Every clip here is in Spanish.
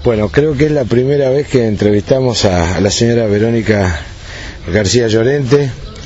Bueno, creo que es la primera vez que entrevistamos a la señora Verónica García Llorente,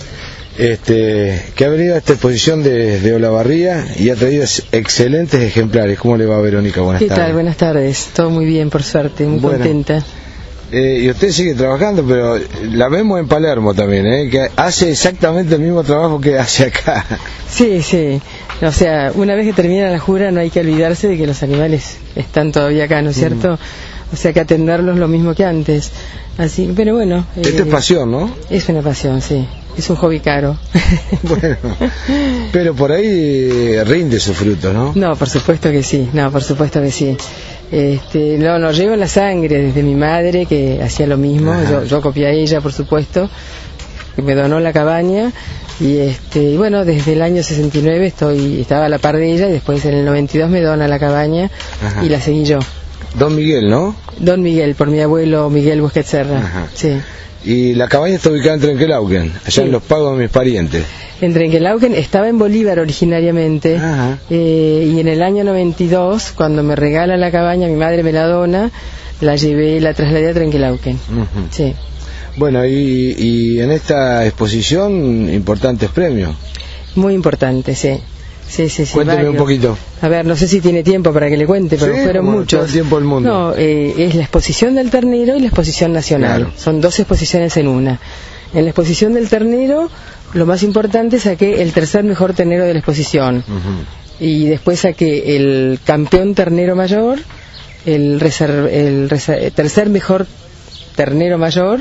que ha venido a esta exposición de Olavarría y ha traído excelentes ejemplares. ¿Cómo le va, Verónica? Buenas tardes. ¿Qué tal? Buenas tardes. Todo muy bien, por suerte, muy contenta. Y usted sigue trabajando, pero la vemos en Palermo también, que hace exactamente el mismo trabajo que hace acá. Sí, sí. O sea, una vez que termina la jura no hay que olvidarse de que los animales están todavía acá, ¿no es cierto? O sea, que atenderlos lo mismo que antes. Así, pero bueno. Esto es pasión, ¿no? Es una pasión, sí. Es un hobby caro. Bueno, pero por ahí rinde su fruto, ¿no? No, por supuesto que sí. No, por supuesto que sí. No, llevo en la sangre desde mi madre, que hacía lo mismo. Yo copié a ella, por supuesto, que me donó la cabaña. Y bueno, desde el año 69 estaba a la par de ella, y después en el 92 me dona la cabaña. Y la seguí yo. Don Miguel, ¿no? Don Miguel, por mi abuelo Miguel Busquets Serra. Sí. Y la cabaña está ubicada en Trenquelauquen, allá en Los Pagos de mis parientes. En Trenquelauquen, estaba en Bolívar originariamente, y en el año 92, cuando me regala la cabaña, mi madre me la dona, la llevé y la trasladé a Trenquelauquen. Sí. Bueno, y en esta exposición, importantes premios. Muy importantes, sí. Sí, Cuénteme varios. Un poquito. A ver, no sé si tiene tiempo para que le cuente, pero fueron muchos. Todo el tiempo del mundo. No, es la exposición del ternero y la exposición nacional. Claro. Son dos exposiciones en una. En la exposición del ternero, lo más importante, saqué el tercer mejor ternero de la exposición. Y después saqué el campeón ternero mayor, el tercer mejor ternero mayor,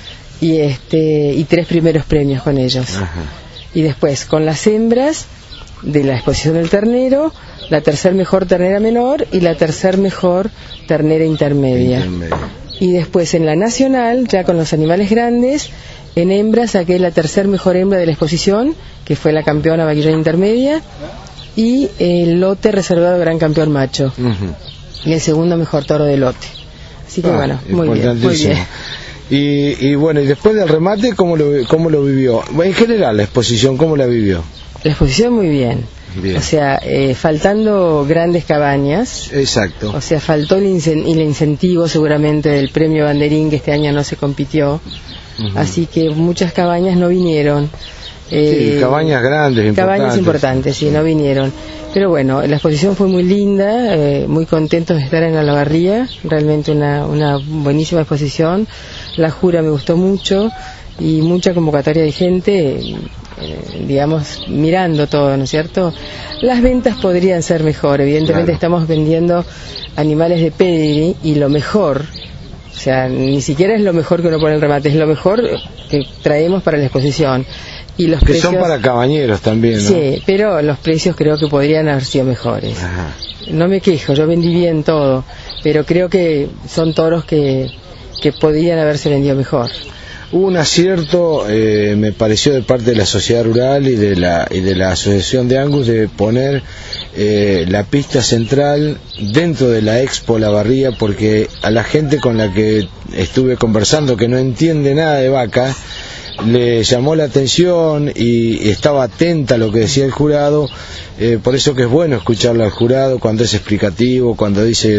y 3 primeros premios con ellos. Y después, con las hembras de la exposición del ternero, la tercer mejor ternera menor y la tercer mejor ternera intermedia. Y después en la nacional, ya con los animales grandes, en hembras saqué la tercer mejor hembra de la exposición, que fue la campeona vaquillona intermedia, y el lote reservado gran campeón macho, y el segundo mejor toro de lote. Así que bueno, muy bien, muy bien. Y bueno, y después del remate, ¿cómo lo vivió? En general, la exposición, ¿cómo la vivió? La exposición muy bien. O sea, faltando grandes cabañas. Exacto. O sea, faltó el incentivo seguramente del premio Banderín, que este año no se compitió. Así que muchas cabañas no vinieron. Sí, cabañas grandes, importantes. Cabañas importantes, sí, no vinieron. Pero bueno, la exposición fue muy linda, muy contentos de estar en Olavarría. Realmente una buenísima exposición. La jura me gustó mucho y mucha convocatoria de gente, digamos, mirando todo, ¿no es cierto? Las ventas podrían ser mejor, evidentemente. Estamos vendiendo animales de pedigree y lo mejor, o sea, ni siquiera es lo mejor que uno pone en remate, es lo mejor que traemos para la exposición. Y los precios, son para cabañeros también, ¿no? Sí, pero los precios creo que podrían haber sido mejores. No me quejo, yo vendí bien todo, pero creo que son toros que podrían haberse vendido mejor. Hubo un acierto, me pareció, de parte de la sociedad rural y de la asociación de Angus, de poner la pista central dentro de la Expo Olavarría, porque a la gente con la que estuve conversando, que no entiende nada de vaca, le llamó la atención y estaba atenta a lo que decía el jurado. Por eso que es bueno escucharlo al jurado cuando es explicativo, cuando dice,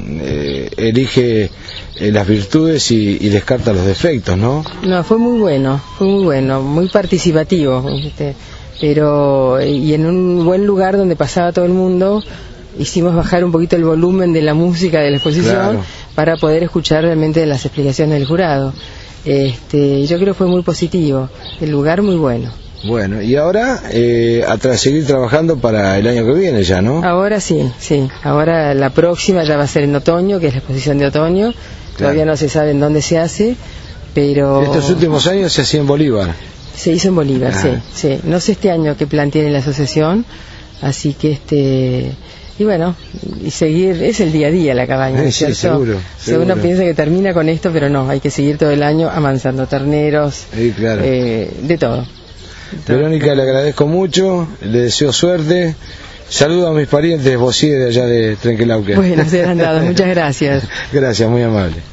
elige las virtudes y descarta los defectos, ¿no? No, fue muy bueno, muy participativo, ¿viste? Pero y en un buen lugar donde pasaba todo el mundo, hicimos bajar un poquito el volumen de la música de la exposición, para poder escuchar realmente las explicaciones del jurado. Yo creo que fue muy positivo, el lugar muy bueno. Bueno, y ahora a seguir trabajando para el año que viene ya, ¿no? Ahora sí, ahora la próxima ya va a ser en otoño, que es la exposición de otoño. Todavía no se sabe en dónde se hace, pero... Estos últimos años se hacía en Bolívar. Se hizo en Bolívar, sí. No sé este año qué plan tiene la asociación, así que y bueno, y seguir, es el día a día la cabaña, sí, seguro. Uno piensa que termina con esto, pero no, hay que seguir todo el año amansando terneros, de todo. Verónica, le agradezco mucho, le deseo suerte. Saludo a mis parientes, vos sí, de allá de Trenquelauquen. Bueno, serán dados, muchas gracias. Gracias, muy amable.